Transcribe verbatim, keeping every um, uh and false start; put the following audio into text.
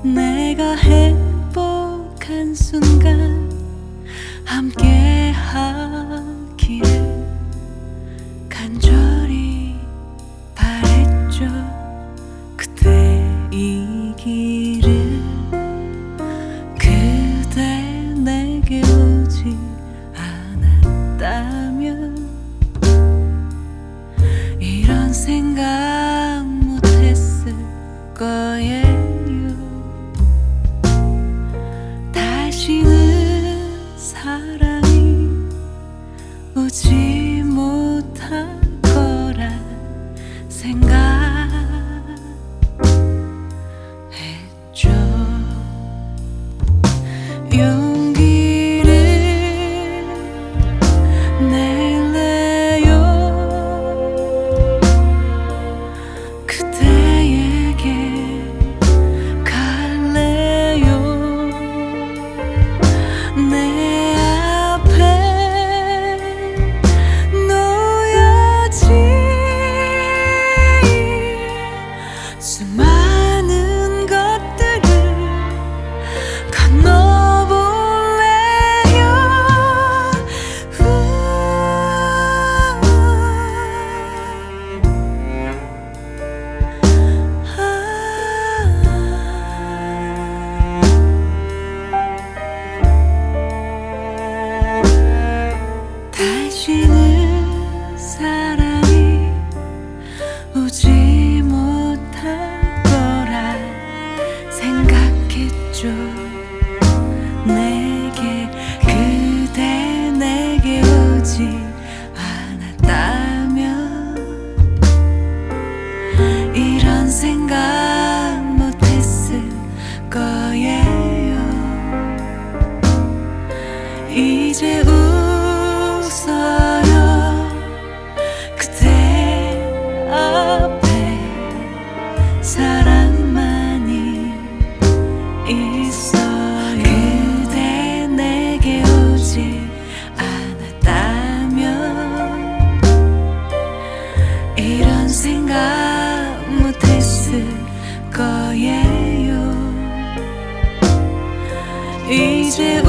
내가 행복한 순간 함께 하기를 간절히 바랬죠. 그대이기를. 그대 내게 오지 않았다면 이런 생각 못했을 거예요. 다시는 사랑이 오지 못할 거라 생각했죠. 용기를 낼래요. 그대에게 갈래요. 내 앞에 놓여진 수많은 것들을 건너볼래요. 다시는 사랑이 오지 못할 거라 생각했죠. 내게 그대 내게 오지 않았다면 이런 생각 못했을 거예요. 이제 웃어요. 그대 앞에 사랑만이 있어요. 그대 내게 오지 않았다면 이런 생각 못했을 거예요. 이제